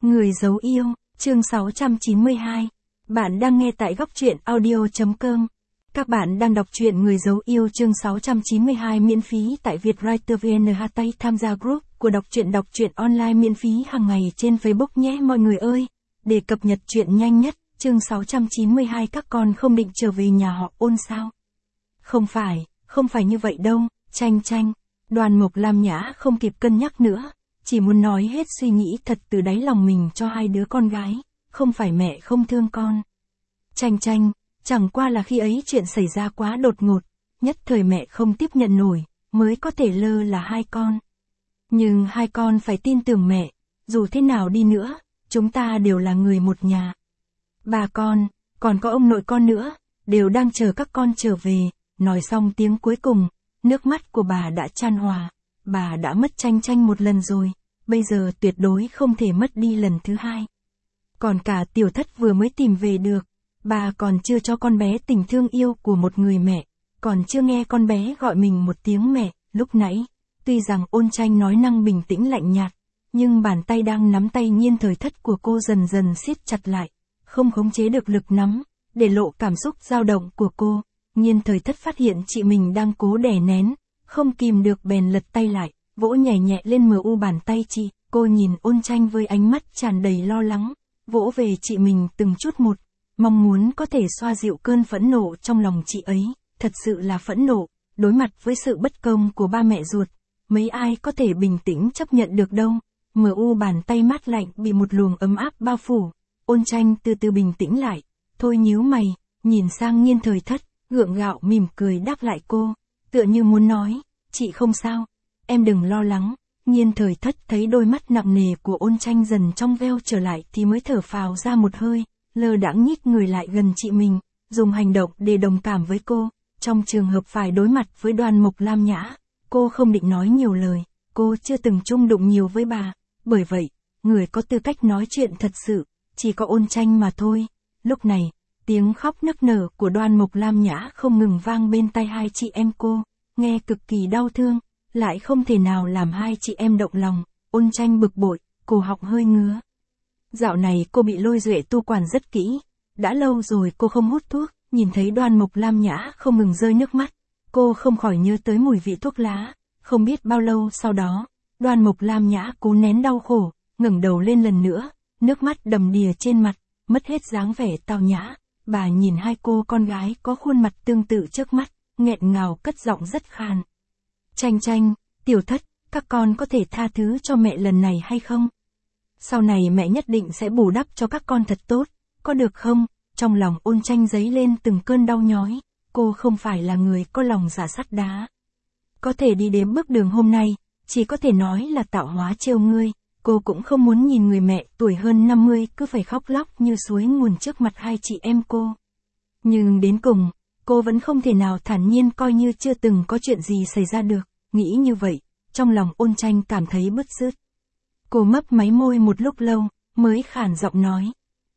Người giấu yêu, chương 692. Bạn đang nghe tại góc truyện audio.com. Các bạn đang đọc truyện Người giấu yêu chương 692 miễn phí tại Vietwriter VN. Tham gia group của đọc truyện online miễn phí hàng ngày trên Facebook nhé mọi người ơi. Để cập nhật truyện nhanh nhất, chương 692 các con không định trở về nhà họ Ôn sao? Không phải như vậy đâu, Chanh. Đoàn Mộc Lam Nhã không kịp cân nhắc nữa. Chỉ muốn nói hết suy nghĩ thật từ đáy lòng mình cho hai đứa con gái, không phải mẹ không thương con. Chanh, chẳng qua là khi ấy chuyện xảy ra quá đột ngột, nhất thời mẹ không tiếp nhận nổi, mới có thể lơ là hai con. Nhưng hai con phải tin tưởng mẹ, dù thế nào đi nữa, chúng ta đều là người một nhà. Bà con, còn có ông nội con nữa, đều đang chờ các con trở về. Nói xong tiếng cuối cùng, nước mắt của bà đã chan hòa. Bà đã mất Chanh một lần rồi, bây giờ tuyệt đối không thể mất đi lần thứ hai. Còn cả Tiểu Thất vừa mới tìm về được, bà còn chưa cho con bé tình thương yêu của một người mẹ, còn chưa nghe con bé gọi mình một tiếng mẹ. Lúc nãy, tuy rằng Ôn Chanh nói năng bình tĩnh lạnh nhạt, nhưng bàn tay đang nắm tay Nhiên Thời Thất của cô dần dần siết chặt lại, không khống chế được lực nắm, để lộ cảm xúc dao động của cô. Nhiên Thời Thất phát hiện chị mình đang cố đè nén, không kìm được bèn lật tay lại, vỗ nhẹ nhẹ lên mu bàn tay chị. Cô nhìn Ôn Chanh với ánh mắt tràn đầy lo lắng, vỗ về chị mình từng chút một, mong muốn có thể xoa dịu cơn phẫn nộ trong lòng chị ấy. Thật sự là phẫn nộ, đối mặt với sự bất công của ba mẹ ruột, mấy ai có thể bình tĩnh chấp nhận được đâu. Mu bàn tay mát lạnh bị một luồng ấm áp bao phủ. Ôn Chanh từ từ bình tĩnh lại, thôi nhíu mày, nhìn sang Nhiên Thời Thất, gượng gạo mỉm cười đáp lại cô, tựa như muốn nói, chị không sao, em đừng lo lắng. Nhiên Thời Thất thấy đôi mắt nặng nề của Ôn Chanh dần trong veo trở lại thì mới thở phào ra một hơi, lơ đãng nhích người lại gần chị mình, dùng hành động để đồng cảm với cô. Trong trường hợp phải đối mặt với Đoàn Mộc Lam Nhã, cô không định nói nhiều lời, cô chưa từng chung đụng nhiều với bà, bởi vậy, người có tư cách nói chuyện thật sự, chỉ có Ôn Chanh mà thôi. Lúc này, tiếng khóc nức nở của Đoàn Mộc Lam Nhã không ngừng vang bên tai hai chị em cô, nghe cực kỳ đau thương, lại không thể nào làm hai chị em động lòng. Ôn Chanh bực bội, cổ họng hơi ngứa. Dạo này cô bị Lôi Duệ tu quản rất kỹ, đã lâu rồi cô không hút thuốc, nhìn thấy Đoàn Mộc Lam Nhã không ngừng rơi nước mắt, cô không khỏi nhớ tới mùi vị thuốc lá. Không biết bao lâu sau đó, Đoàn Mộc Lam Nhã cố nén đau khổ, ngẩng đầu lên lần nữa, nước mắt đầm đìa trên mặt, mất hết dáng vẻ tao nhã. Bà nhìn hai cô con gái có khuôn mặt tương tự trước mắt, nghẹn ngào cất giọng rất khàn. Chanh, Tiểu Thất, các con có thể tha thứ cho mẹ lần này hay không? Sau này mẹ nhất định sẽ bù đắp cho các con thật tốt, có được không? Trong lòng Ôn Chanh dấy lên từng cơn đau nhói, cô không phải là người có lòng dạ sắt đá. Có thể đi đến bước đường hôm nay, chỉ có thể nói là tạo hóa trêu ngươi. Cô cũng không muốn nhìn người mẹ tuổi hơn 50 cứ phải khóc lóc như suối nguồn trước mặt hai chị em cô. Nhưng đến cùng, cô vẫn không thể nào thản nhiên coi như chưa từng có chuyện gì xảy ra được. Nghĩ như vậy, trong lòng Ôn Chanh cảm thấy bứt rứt. Cô mấp máy môi một lúc lâu, mới khản giọng nói.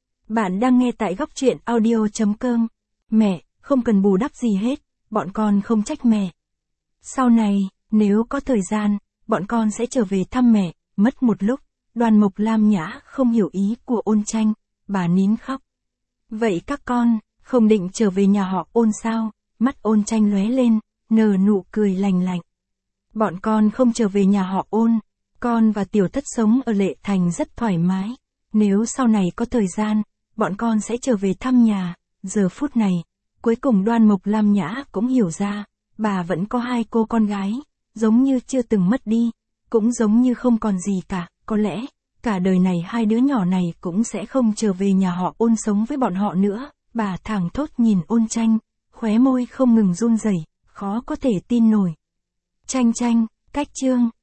Bạn đang nghe tại góc truyện audio.com. Mẹ, không cần bù đắp gì hết, bọn con không trách mẹ. Sau này, nếu có thời gian, bọn con sẽ trở về thăm mẹ. Mất một lúc, Đoàn Mộc Lam Nhã không hiểu ý của Ôn Chanh, bà nín khóc. Vậy các con, không định trở về nhà họ Ôn sao? Mắt Ôn Chanh lóe lên, nở nụ cười lành lạnh. Bọn con không trở về nhà họ Ôn, con và Tiểu Thất sống ở Lệ Thành rất thoải mái. Nếu sau này có thời gian, bọn con sẽ trở về thăm nhà. Giờ phút này, cuối cùng Đoàn Mộc Lam Nhã cũng hiểu ra, bà vẫn có hai cô con gái, giống như chưa từng mất đi, cũng giống như không còn gì cả. Có lẽ, cả đời này hai đứa nhỏ này cũng sẽ không trở về nhà họ Ôn sống với bọn họ nữa. Bà thảng thốt nhìn Ôn Chanh, khóe môi không ngừng run rẩy, khó có thể tin nổi. Chanh, cách chương